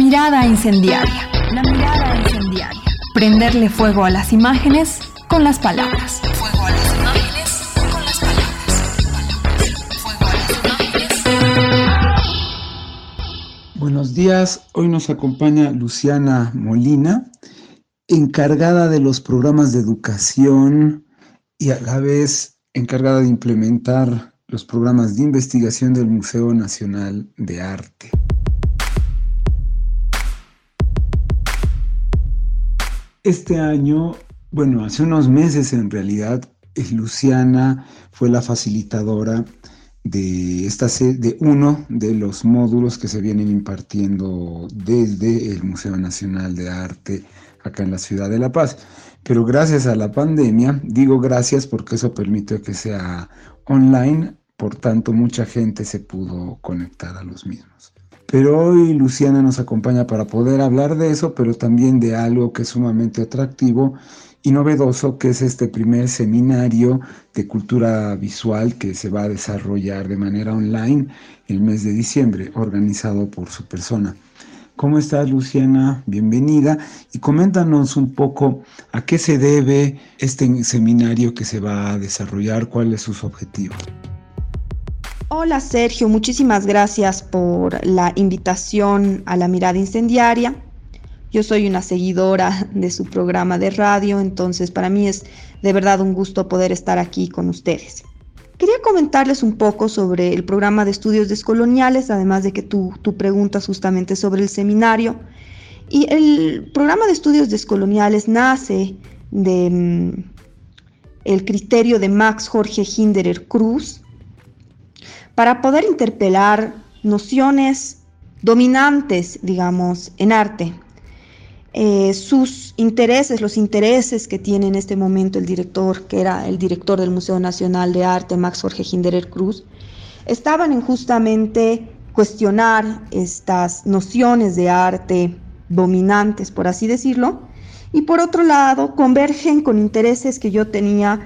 mirada incendiaria. La mirada incendiaria. Prenderle fuego a las imágenes con las palabras. Fuego a las imágenes con las palabras. Fuego a las imágenes. Buenos días. Hoy nos acompaña Luciana Molina, encargada de los programas de educación y a la vez encargada de implementar los programas de investigación del Museo Nacional de Arte. Este año, hace unos meses en realidad, Luciana fue la facilitadora de uno de los módulos que se vienen impartiendo desde el Museo Nacional de Arte acá en la ciudad de La Paz. Pero gracias a la pandemia, digo gracias porque eso permitió que sea online, por tanto mucha gente se pudo conectar a los mismos. Pero hoy Luciana nos acompaña para poder hablar de eso, pero también de algo que es sumamente atractivo y novedoso, que es este primer seminario de cultura visual que se va a desarrollar de manera online el mes de diciembre, organizado por su persona. ¿Cómo estás, Luciana? Bienvenida. Y coméntanos un poco a qué se debe este seminario que se va a desarrollar, cuáles son sus objetivos. Hola Sergio, muchísimas gracias por la invitación a La Mirada Incendiaria. Yo soy una seguidora de su programa de radio, entonces para mí es de verdad un gusto poder estar aquí con ustedes. Quería comentarles un poco sobre el programa de estudios descoloniales, además de que tú preguntas justamente sobre el seminario. Y el programa de estudios descoloniales nace de el criterio de Max Jorge Hinderer Cruz, para poder interpelar nociones dominantes, digamos, en arte. Sus intereses, los intereses que tiene en este momento el director, que era el director del Museo Nacional de Arte, Max Jorge Hinderer Cruz, estaban en justamente cuestionar estas nociones de arte dominantes, por así decirlo, y por otro lado convergen con intereses que yo tenía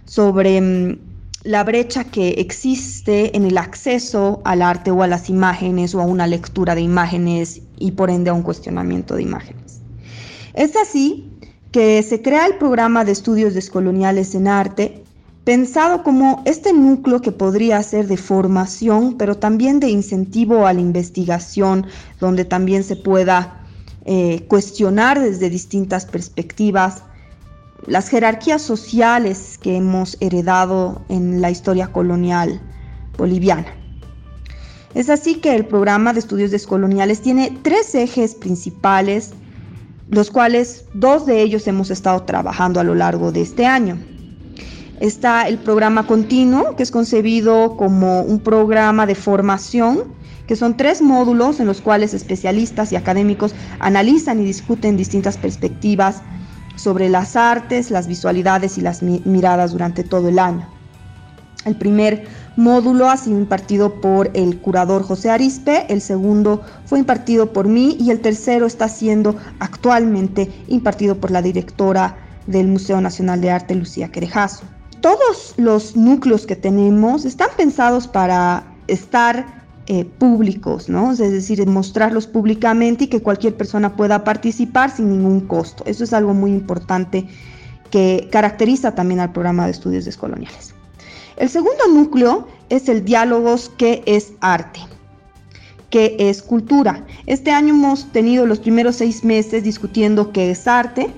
sobre la brecha que existe en el acceso al arte o a las imágenes o a una lectura de imágenes y por ende a un cuestionamiento de imágenes. Es así que se crea el programa de estudios descoloniales en arte, pensado como este núcleo que podría ser de formación, pero también de incentivo a la investigación, donde también se pueda cuestionar desde distintas perspectivas las jerarquías sociales que hemos heredado en la historia colonial boliviana. Es así que el programa de estudios descoloniales tiene 3 ejes principales, los cuales 2 de ellos hemos estado trabajando a lo largo de este año. Está el programa continuo, que es concebido como un programa de formación, que son 3 módulos en los cuales especialistas y académicos analizan y discuten distintas perspectivas sobre las artes, las visualidades y las miradas durante todo el año. El primer módulo ha sido impartido por el curador José Arispe, el segundo fue impartido por mí y el tercero está siendo actualmente impartido por la directora del Museo Nacional de Arte, Lucía Querejazo. Todos los núcleos que tenemos están pensados para estar públicos, ¿no? Es decir, mostrarlos públicamente y que cualquier persona pueda participar sin ningún costo. Eso es algo muy importante que caracteriza también al programa de estudios descoloniales. El segundo núcleo es el diálogos, ¿qué es arte? ¿Qué es cultura? Este año hemos tenido los primeros 6 meses discutiendo qué es arte.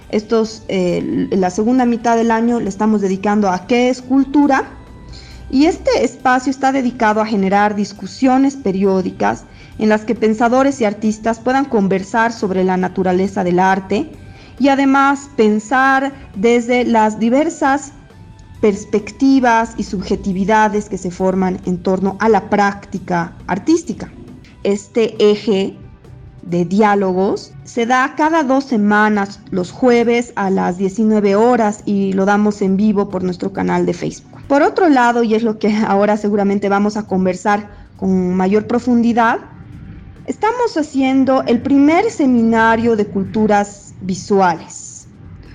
La segunda mitad del año le estamos dedicando a qué es cultura. Y este espacio está dedicado a generar discusiones periódicas en las que pensadores y artistas puedan conversar sobre la naturaleza del arte y además pensar desde las diversas perspectivas y subjetividades que se forman en torno a la práctica artística. Este eje de diálogos se da cada 2 semanas, los jueves a las 19 horas y lo damos en vivo por nuestro canal de Facebook. Por otro lado, y es lo que ahora seguramente vamos a conversar con mayor profundidad, estamos haciendo el primer seminario de culturas visuales.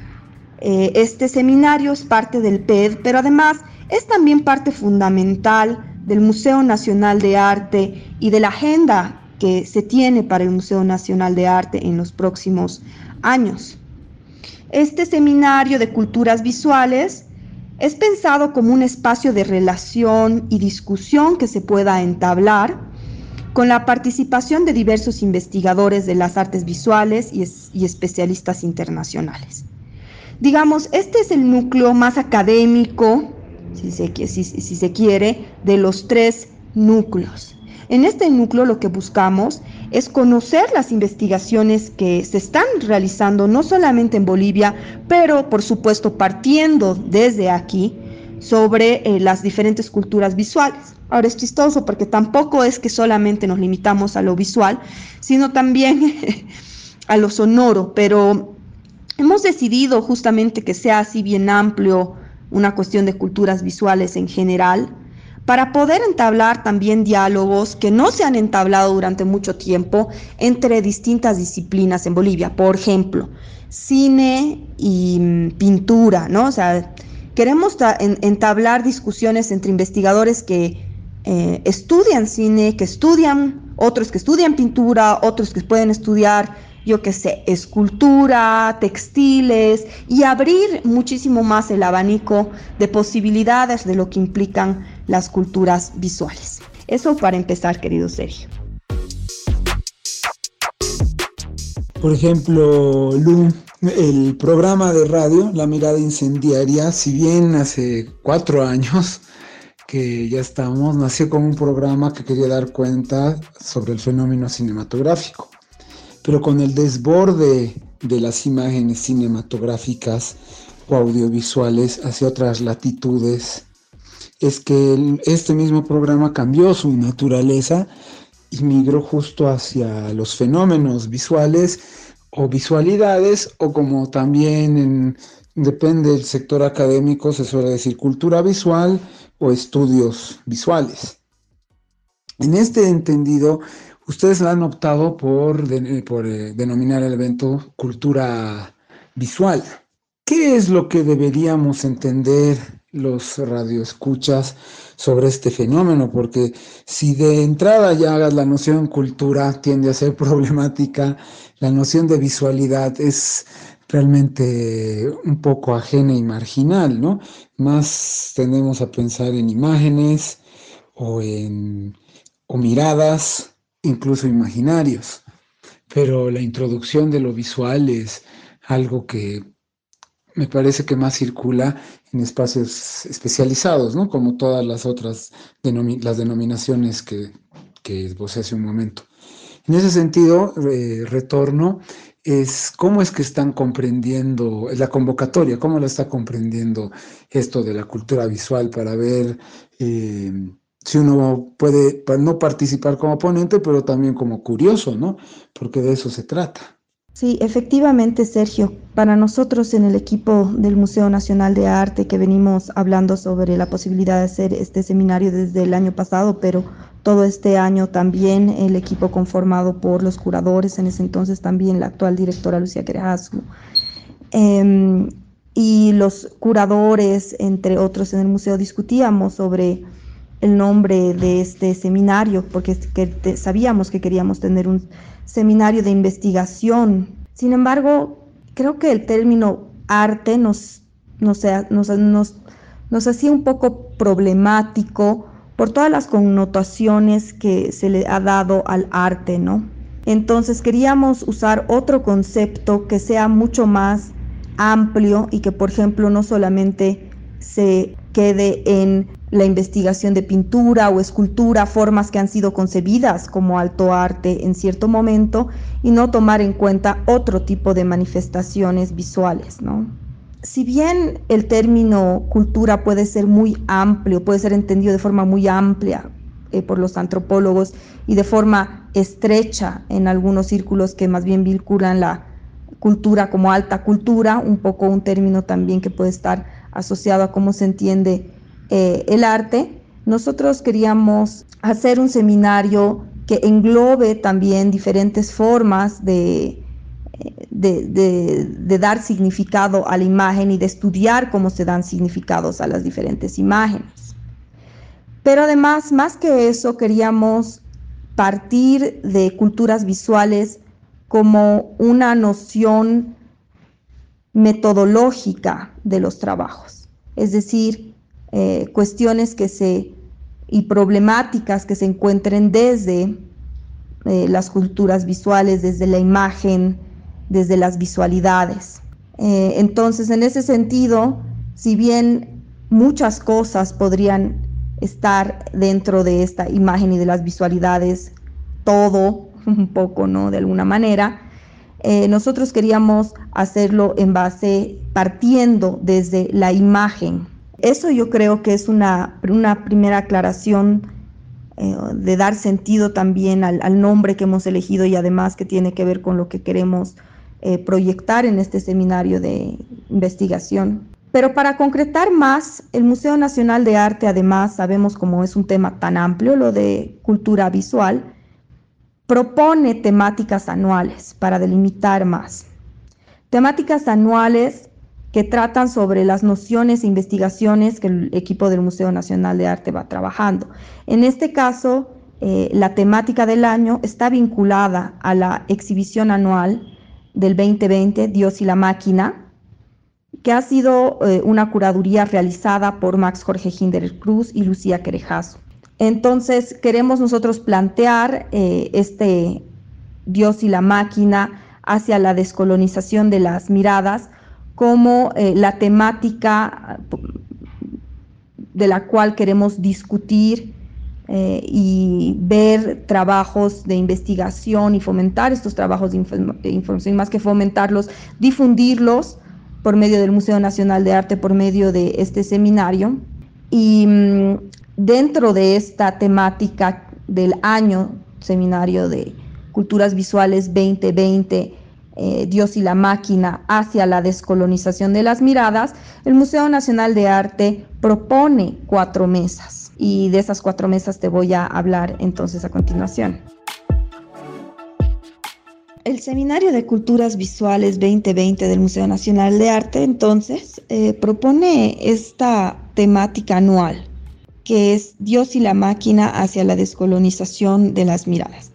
Este seminario es parte del PED, pero además es también parte fundamental del Museo Nacional de Arte y de la agenda que se tiene para el Museo Nacional de Arte en los próximos años. Este seminario de culturas visuales es pensado como un espacio de relación y discusión que se pueda entablar con la participación de diversos investigadores de las artes visuales y especialistas internacionales. Digamos, este es el núcleo más académico, si se quiere, de los tres núcleos. En este núcleo lo que buscamos es conocer las investigaciones que se están realizando no solamente en Bolivia, pero por supuesto partiendo desde aquí sobre las diferentes culturas visuales. Ahora es chistoso porque tampoco es que solamente nos limitamos a lo visual, sino también a lo sonoro, pero hemos decidido justamente que sea así bien amplio una cuestión de culturas visuales en general, para poder entablar también diálogos que no se han entablado durante mucho tiempo entre distintas disciplinas en Bolivia. Por ejemplo, cine y pintura, ¿no? O sea, queremos entablar discusiones entre investigadores que estudian cine, otros que estudian pintura, otros que pueden estudiar, yo qué sé, escultura, textiles, y abrir muchísimo más el abanico de posibilidades de lo que implican las culturas visuales. Eso para empezar, querido Sergio. Por ejemplo, Lu, el programa de radio La Mirada Incendiaria, si bien hace 4 años que ya estamos, nació como un programa que quería dar cuenta sobre el fenómeno cinematográfico. Pero con el desborde de las imágenes cinematográficas o audiovisuales hacia otras latitudes, es que este mismo programa cambió su naturaleza y migró justo hacia los fenómenos visuales o visualidades, o como también depende del sector académico, se suele decir cultura visual o estudios visuales. En este entendido, ustedes han optado por denominar el evento cultura visual. ¿Qué es lo que deberíamos entender los radioescuchas sobre este fenómeno? Porque si de entrada ya la noción cultura tiende a ser problemática, la noción de visualidad es realmente un poco ajena y marginal, ¿no? Más tendemos a pensar en imágenes o miradas, incluso imaginarios, pero la introducción de lo visual es algo que me parece que más circula en espacios especializados, ¿no? Como todas las otras las denominaciones que esbocé hace un momento. En ese sentido, retorno, ¿cómo es que están comprendiendo la convocatoria? ¿Cómo la está comprendiendo esto de la cultura visual para ver si uno puede no participar como ponente, pero también como curioso, ¿no? Porque de eso se trata. Sí, efectivamente, Sergio. Para nosotros en el equipo del Museo Nacional de Arte, que venimos hablando sobre la posibilidad de hacer este seminario desde el año pasado, pero todo este año también el equipo conformado por los curadores, en ese entonces también la actual directora Lucía Querejasco, y los curadores, entre otros, en el museo discutíamos sobre el nombre de este seminario, porque sabíamos que queríamos tener un seminario de investigación. Sin embargo, creo que el término arte nos hacía un poco problemático por todas las connotaciones que se le ha dado al arte, ¿no? Entonces queríamos usar otro concepto que sea mucho más amplio y que, por ejemplo, no solamente se quede en la investigación de pintura o escultura, formas que han sido concebidas como alto arte en cierto momento, y no tomar en cuenta otro tipo de manifestaciones visuales, ¿no? Si bien el término cultura puede ser muy amplio, puede ser entendido de forma muy amplia por los antropólogos y de forma estrecha en algunos círculos que más bien vinculan la cultura como alta cultura, un poco un término también que puede estar asociado a cómo se entiende el arte, nosotros queríamos hacer un seminario que englobe también diferentes formas de dar significado a la imagen y de estudiar cómo se dan significados a las diferentes imágenes. Pero además, más que eso, queríamos partir de culturas visuales como una noción metodológica de los trabajos, es decir, cuestiones y problemáticas que se encuentren desde las culturas visuales, desde la imagen, desde las visualidades. Entonces, en ese sentido, si bien muchas cosas podrían estar dentro de esta imagen y de las visualidades, todo un poco, ¿no? De alguna manera, nosotros queríamos hacerlo partiendo desde la imagen. Eso yo creo que es una primera aclaración de dar sentido también al nombre que hemos elegido y además que tiene que ver con lo que queremos proyectar en este seminario de investigación. Pero para concretar más, el Museo Nacional de Arte, además, sabemos cómo es un tema tan amplio, lo de cultura visual, propone temáticas anuales para delimitar más. Temáticas anuales que tratan sobre las nociones e investigaciones que el equipo del Museo Nacional de Arte va trabajando. En este caso, la temática del año está vinculada a la exhibición anual del 2020, Dios y la Máquina, que ha sido una curaduría realizada por Max Jorge Hinderer Cruz y Lucía Querejazo. Entonces, queremos nosotros plantear este Dios y la Máquina hacia la descolonización de las miradas como la temática de la cual queremos discutir y ver trabajos de investigación y fomentar estos trabajos de información, más que fomentarlos, difundirlos por medio del Museo Nacional de Arte, por medio de este seminario. Y dentro de esta temática del año seminario de Culturas Visuales 2020, Dios y la Máquina hacia la descolonización de las miradas, el Museo Nacional de Arte propone 4 mesas. Y de esas 4 mesas te voy a hablar entonces a continuación. El Seminario de Culturas Visuales 2020 del Museo Nacional de Arte, entonces, propone esta temática anual, que es Dios y la Máquina hacia la descolonización de las miradas.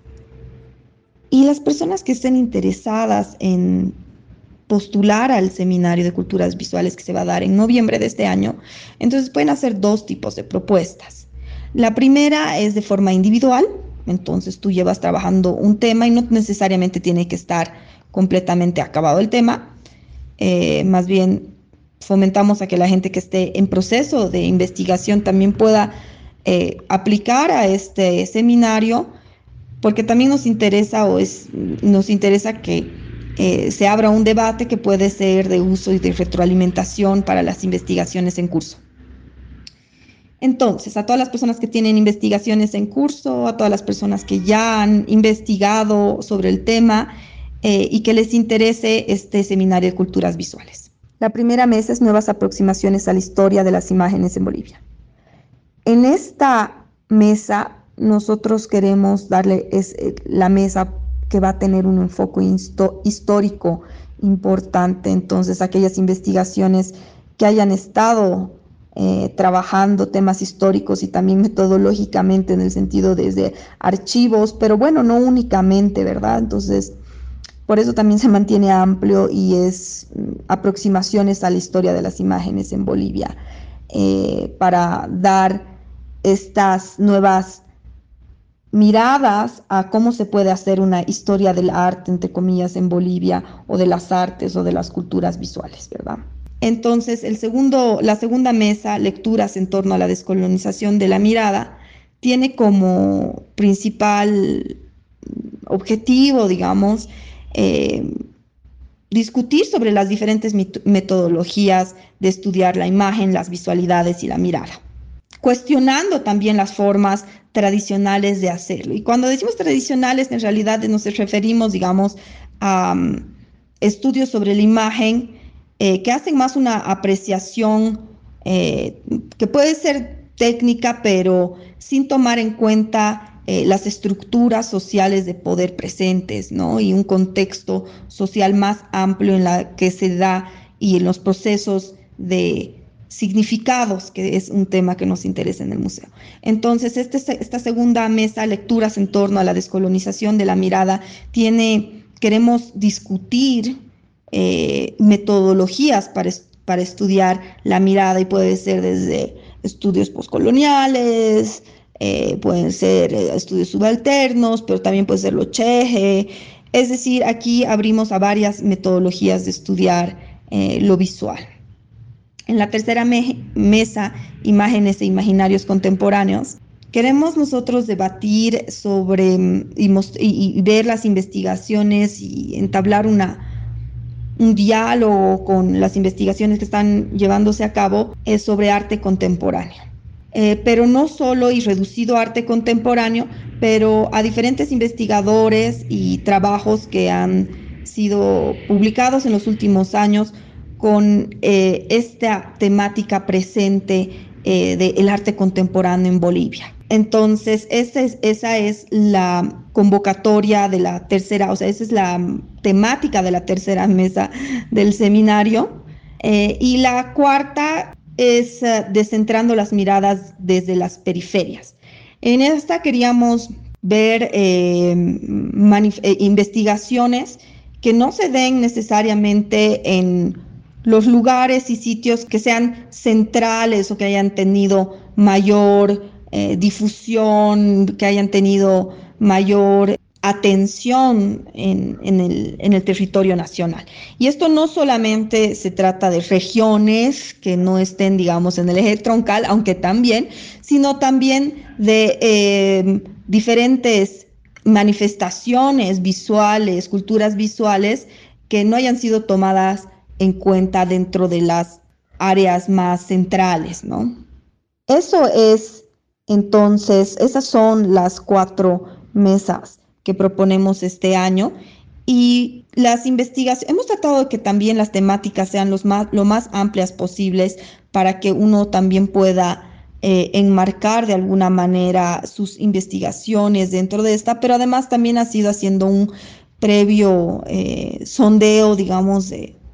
Y las personas que estén interesadas en postular al Seminario de Culturas Visuales que se va a dar en noviembre de este año, entonces pueden hacer 2 tipos de propuestas. La primera es de forma individual. Entonces tú llevas trabajando un tema y no necesariamente tiene que estar completamente acabado el tema. Más bien fomentamos a que la gente que esté en proceso de investigación también pueda aplicar a este seminario, porque también nos interesa que se abra un debate que puede ser de uso y de retroalimentación para las investigaciones en curso. Entonces, a todas las personas que tienen investigaciones en curso, a todas las personas que ya han investigado sobre el tema y que les interese este seminario de culturas visuales. La primera mesa es Nuevas aproximaciones a la historia de las imágenes en Bolivia. En esta mesa nosotros queremos darle la mesa que va a tener un enfoque histórico importante. Entonces, aquellas investigaciones que hayan estado trabajando temas históricos y también metodológicamente en el sentido desde archivos, pero bueno, no únicamente, ¿verdad? Entonces, por eso también se mantiene amplio y es aproximaciones a la historia de las imágenes en Bolivia, para dar estas nuevas miradas a cómo se puede hacer una historia del arte, entre comillas, en Bolivia, o de las artes o de las culturas visuales, ¿verdad? Entonces, la segunda mesa, Lecturas en torno a la descolonización de la mirada, tiene como principal objetivo, digamos, discutir sobre las diferentes metodologías de estudiar la imagen, las visualidades y la mirada, cuestionando también las formas tradicionales de hacerlo. Y cuando decimos tradicionales, en realidad nos referimos, digamos, a estudios sobre la imagen que hacen más una apreciación que puede ser técnica, pero sin tomar en cuenta las estructuras sociales de poder presentes, ¿no? Y un contexto social más amplio en la que se da y en los procesos de significados, que es un tema que nos interesa en el museo. Entonces, esta segunda mesa, Lecturas en torno a la descolonización de la mirada, queremos discutir metodologías para estudiar la mirada, y puede ser desde estudios postcoloniales, pueden ser estudios subalternos, pero también puede ser lo cheje. Es decir, aquí abrimos a varias metodologías de estudiar lo visual. En la tercera mesa, Imágenes e Imaginarios Contemporáneos, queremos nosotros debatir sobre y ver las investigaciones y entablar un diálogo con las investigaciones que están llevándose a cabo sobre arte contemporáneo. Pero no solo y reducido a arte contemporáneo, pero a diferentes investigadores y trabajos que han sido publicados en los últimos años con esta temática presente del arte contemporáneo en Bolivia. Entonces, esa es la convocatoria de la tercera, o sea, esa es la temática de la tercera mesa del seminario. Y la cuarta es descentrando las miradas desde las periferias. En esta queríamos ver investigaciones que no se den necesariamente en los lugares y sitios que sean centrales o que hayan tenido mayor difusión, que hayan tenido mayor atención en el territorio nacional. Y esto no solamente se trata de regiones que no estén, digamos, en el eje troncal, aunque también, sino también de diferentes manifestaciones visuales, culturas visuales que no hayan sido tomadas en cuenta dentro de las áreas más centrales, ¿no? Eso es, entonces, esas son las 4 mesas que proponemos este año, y las investigaciones, hemos tratado de que también las temáticas sean lo más amplias posibles para que uno también pueda enmarcar de alguna manera sus investigaciones dentro de esta, pero además también ha sido haciendo un previo sondeo, digamos,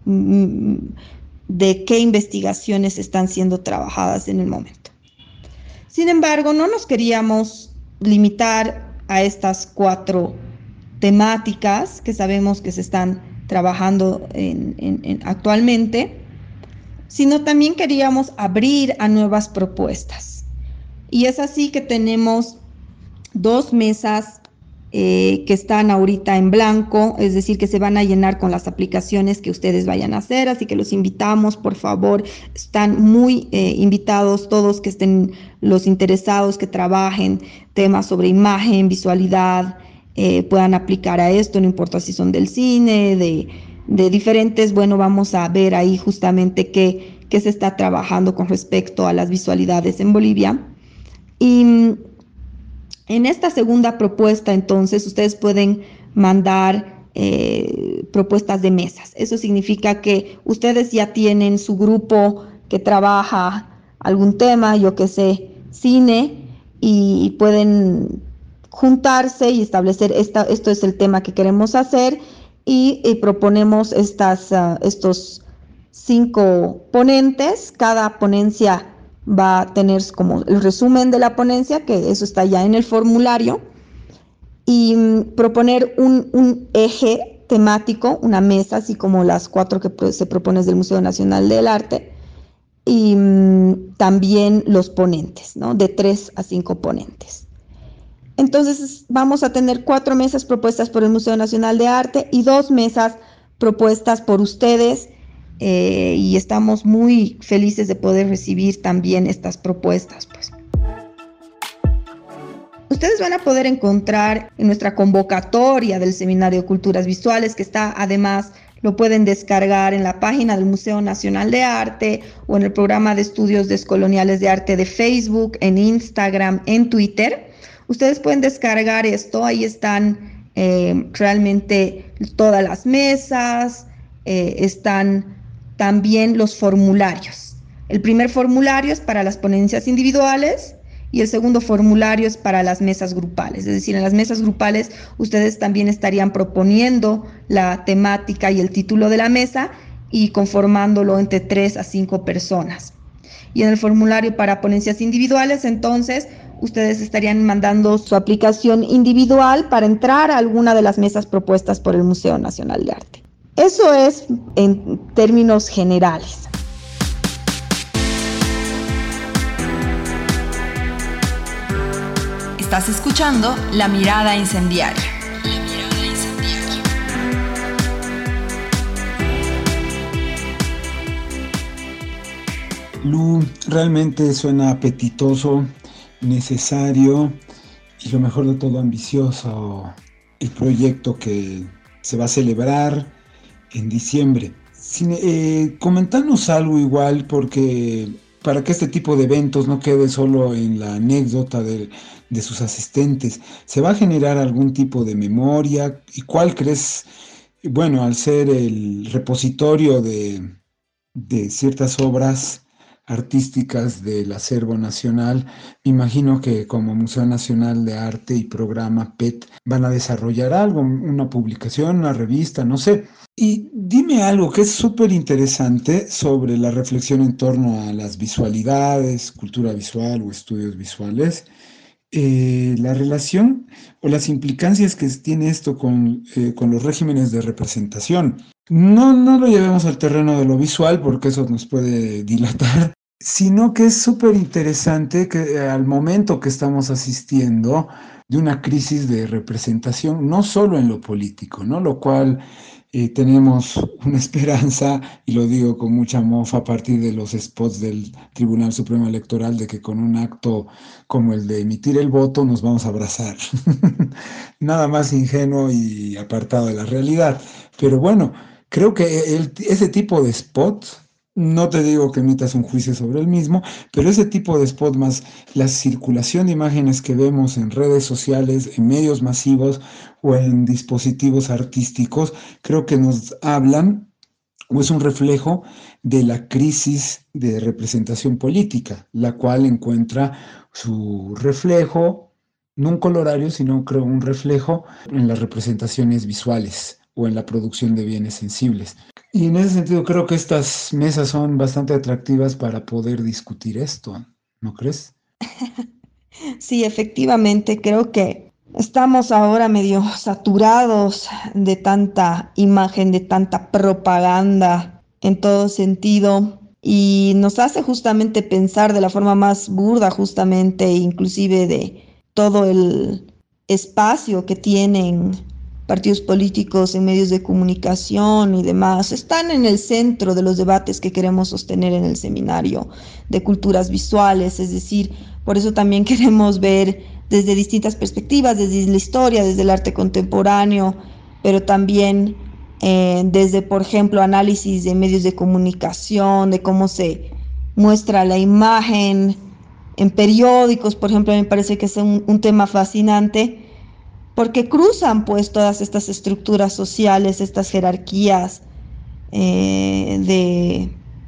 de qué investigaciones están siendo trabajadas en el momento. Sin embargo, no nos queríamos limitar a estas 4 temáticas que sabemos que se están trabajando actualmente, sino también queríamos abrir a nuevas propuestas. Y es así que tenemos 2 mesas que están ahorita en blanco, es decir, que se van a llenar con las aplicaciones que ustedes vayan a hacer, así que los invitamos, por favor, están muy invitados todos que estén los interesados, que trabajen temas sobre imagen, visualidad, puedan aplicar a esto, no importa si son del cine, de diferentes, bueno, vamos a ver ahí justamente qué se está trabajando con respecto a las visualidades en Bolivia. Y en esta segunda propuesta, entonces, ustedes pueden mandar propuestas de mesas. Eso significa que ustedes ya tienen su grupo que trabaja algún tema, yo que sé, cine, y pueden juntarse y establecer esto es el tema que queremos hacer, y proponemos estos 5 ponentes. Cada ponencia va a tener como el resumen de la ponencia, que eso está ya en el formulario, y proponer un eje temático, una mesa, así como las 4 que se proponen del Museo Nacional del Arte, y también los ponentes, ¿no? De 3 a 5 ponentes. Entonces vamos a tener 4 mesas propuestas por el Museo Nacional de Arte y 2 mesas propuestas por ustedes, y estamos muy felices de poder recibir también estas propuestas, pues. Ustedes van a poder encontrar en nuestra convocatoria del Seminario de Culturas Visuales, que está además, lo pueden descargar en la página del Museo Nacional de Arte o en el programa de estudios descoloniales de arte de Facebook, en Instagram, en Twitter. Ustedes pueden descargar esto, ahí están realmente todas las mesas, están también los formularios. El primer formulario es para las ponencias individuales y el segundo formulario es para las mesas grupales. Es decir, en las mesas grupales ustedes también estarían proponiendo la temática y el título de la mesa y conformándolo entre 3 a 5 personas. Y en el formulario para ponencias individuales, entonces, ustedes estarían mandando su aplicación individual para entrar a alguna de las mesas propuestas por el Museo Nacional de Arte. Eso es en términos generales. Estás escuchando La Mirada Incendiaria. Lu, realmente suena apetitoso, necesario y lo mejor de todo ambicioso el proyecto que se va a celebrar en diciembre. Comentanos algo igual, porque para que este tipo de eventos no quede solo en la anécdota de sus asistentes, ¿se va a generar algún tipo de memoria? ¿Y cuál crees, bueno, al ser el repositorio de ciertas obras artísticas del acervo nacional, me imagino que como Museo Nacional de Arte y programa PET van a desarrollar algo, una publicación, una revista, no sé? Y dime algo que es súper interesante sobre la reflexión en torno a las visualidades, cultura visual o estudios visuales, la relación o las implicancias que tiene esto con los regímenes de representación. No lo llevemos al terreno de lo visual porque eso nos puede dilatar, sino que es súper interesante que al momento que estamos asistiendo de una crisis de representación, no solo en lo político, ¿no? Lo cual tenemos una esperanza, y lo digo con mucha mofa a partir de los spots del Tribunal Supremo Electoral, de que con un acto como el de emitir el voto nos vamos a abrazar. Nada más ingenuo y apartado de la realidad. Pero bueno, creo que ese tipo de spots, no te digo que emitas un juicio sobre el mismo, pero ese tipo de spot más la circulación de imágenes que vemos en redes sociales, en medios masivos o en dispositivos artísticos, creo que nos hablan o es un reflejo de la crisis de representación política, la cual encuentra su reflejo, no un colorario, sino creo un reflejo en las representaciones visuales o en la producción de bienes sensibles. Y en ese sentido creo que estas mesas son bastante atractivas para poder discutir esto, ¿no crees? Sí, efectivamente, creo que estamos ahora medio saturados de tanta imagen, de tanta propaganda en todo sentido, y nos hace justamente pensar de la forma más burda, justamente, inclusive de todo el espacio que tienen partidos políticos en medios de comunicación y demás, están en el centro de los debates que queremos sostener en el seminario de culturas visuales. Es decir, por eso también queremos ver desde distintas perspectivas, desde la historia, desde el arte contemporáneo, pero también desde, por ejemplo, análisis de medios de comunicación, de cómo se muestra la imagen en periódicos, por ejemplo. Me parece que es un tema fascinante, porque cruzan pues todas estas estructuras sociales, estas jerarquías de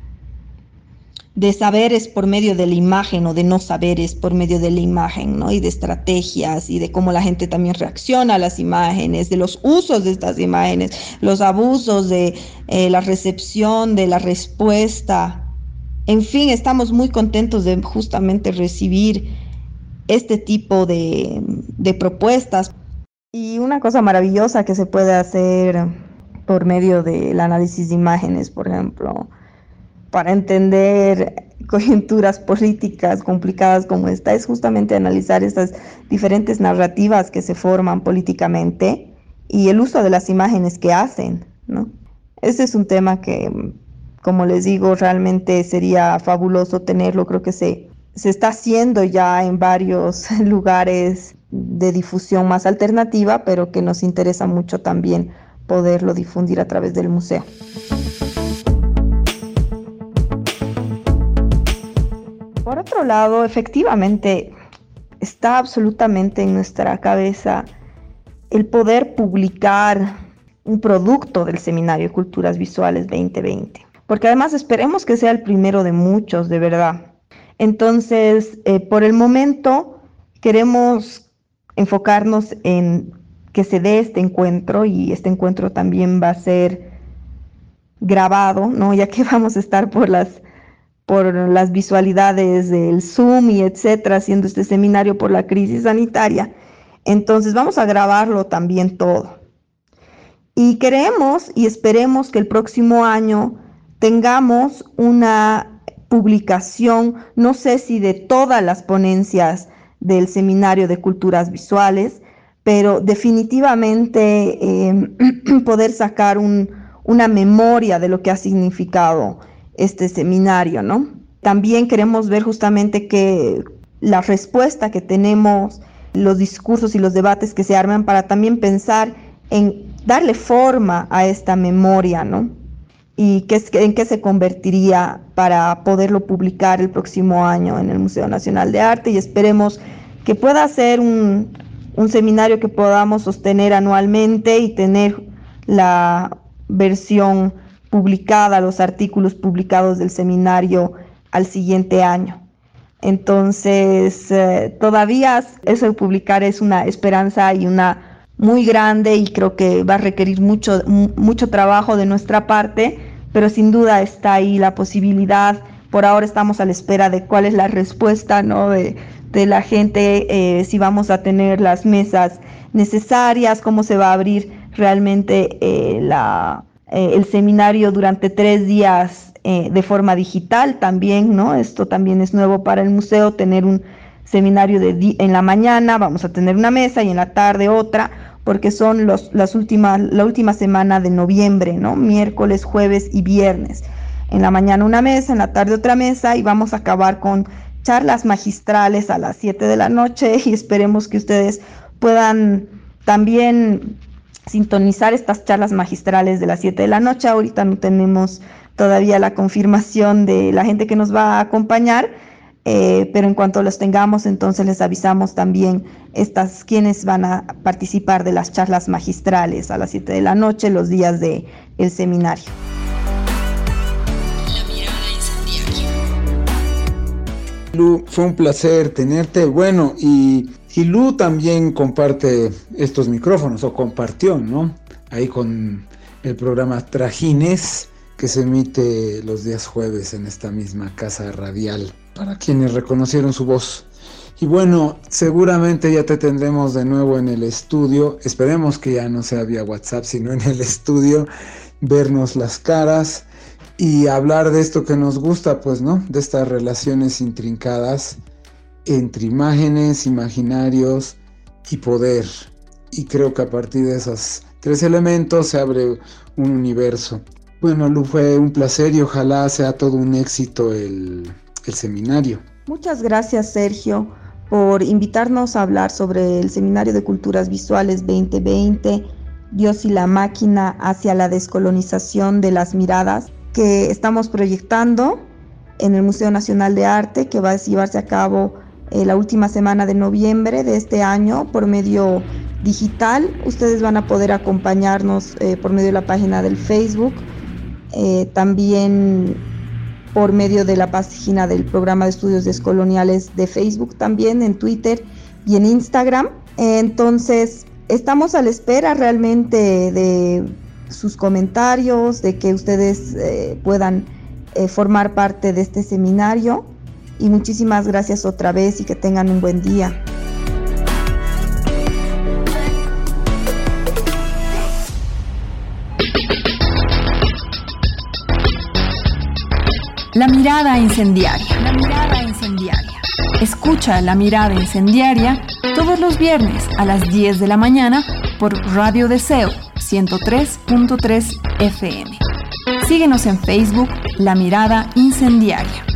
saberes por medio de la imagen o de no saberes por medio de la imagen, ¿no? Y de estrategias y de cómo la gente también reacciona a las imágenes, de los usos de estas imágenes, los abusos de la recepción, de la respuesta. En fin, estamos muy contentos de justamente recibir este tipo de propuestas. Y una cosa maravillosa que se puede hacer por medio del análisis de imágenes, por ejemplo, para entender coyunturas políticas complicadas como esta, es justamente analizar estas diferentes narrativas que se forman políticamente y el uso de las imágenes que hacen, ¿no? Ese es un tema que, como les digo, realmente sería fabuloso tenerlo. Creo que se está haciendo ya en varios lugares de difusión más alternativa, pero que nos interesa mucho también poderlo difundir a través del museo. Por otro lado, efectivamente, está absolutamente en nuestra cabeza el poder publicar un producto del Seminario de Culturas Visuales 2020, porque además esperemos que sea el primero de muchos, de verdad. Entonces, por el momento, queremos enfocarnos en que se dé este encuentro, y este encuentro también va a ser grabado, ¿no? Ya que vamos a estar por las por las visualidades del Zoom y etcétera, haciendo este seminario por la crisis sanitaria. Entonces vamos a grabarlo también todo. Y queremos y esperemos que el próximo año tengamos una publicación, no sé si de todas las ponencias del Seminario de Culturas Visuales, pero definitivamente poder sacar una memoria de lo que ha significado este seminario, ¿no? También queremos ver justamente que la respuesta que tenemos, los discursos y los debates que se arman para también pensar en darle forma a esta memoria, ¿no? Y en qué se convertiría para poderlo publicar el próximo año en el Museo Nacional de Arte, y esperemos que pueda ser un seminario que podamos sostener anualmente y tener la versión publicada, los artículos publicados del seminario al siguiente año. Entonces, todavía eso de publicar es una esperanza y una muy grande, y creo que va a requerir mucho trabajo de nuestra parte, pero sin duda está ahí la posibilidad. Por ahora estamos a la espera de cuál es la respuesta, ¿no?, de la gente, si vamos a tener las mesas necesarias, cómo se va a abrir realmente el seminario durante 3 días de forma digital también, ¿no? Esto también es nuevo para el museo, tener un seminario en la mañana, vamos a tener una mesa, y en la tarde otra, porque son la última semana de noviembre, ¿no? Miércoles, jueves y viernes. En la mañana una mesa, en la tarde otra mesa, y vamos a acabar con charlas magistrales a las 7 de la noche, y esperemos que ustedes puedan también sintonizar estas charlas magistrales de las 7 de la noche. Ahorita no tenemos todavía la confirmación de la gente que nos va a acompañar, pero en cuanto los tengamos, entonces les avisamos también quienes van a participar de las charlas magistrales a las 7 de la noche, los días del seminario. Lu, fue un placer tenerte. Bueno, y Lu también comparte estos micrófonos, o compartió, ¿no? Ahí con el programa Trajines, que se emite los días jueves en esta misma casa radial, para quienes reconocieron su voz. Y bueno, seguramente ya te tendremos de nuevo en el estudio. Esperemos que ya no sea vía WhatsApp, sino en el estudio, vernos las caras y hablar de esto que nos gusta, pues, ¿no? De estas relaciones intrincadas entre imágenes, imaginarios y poder. Y creo que a partir de esos 3 elementos se abre un universo. Bueno, Lu, fue un placer y ojalá sea todo un éxito el seminario. Muchas gracias, Sergio, por invitarnos a hablar sobre el Seminario de Culturas Visuales 2020, Dios y la máquina hacia la descolonización de las miradas, que estamos proyectando en el Museo Nacional de Arte, que va a llevarse a cabo la última semana de noviembre de este año por medio digital. Ustedes van a poder acompañarnos por medio de la página del Facebook, también por medio de la página del programa de estudios descoloniales de Facebook, también en Twitter y en Instagram. Entonces, estamos a la espera realmente de sus comentarios, de que ustedes puedan formar parte de este seminario, y muchísimas gracias otra vez y que tengan un buen día. La mirada incendiaria. La mirada incendiaria. Escucha La Mirada Incendiaria todos los viernes a las 10 de la mañana por Radio Deseo 103.3 FM. Síguenos en Facebook, La Mirada Incendiaria.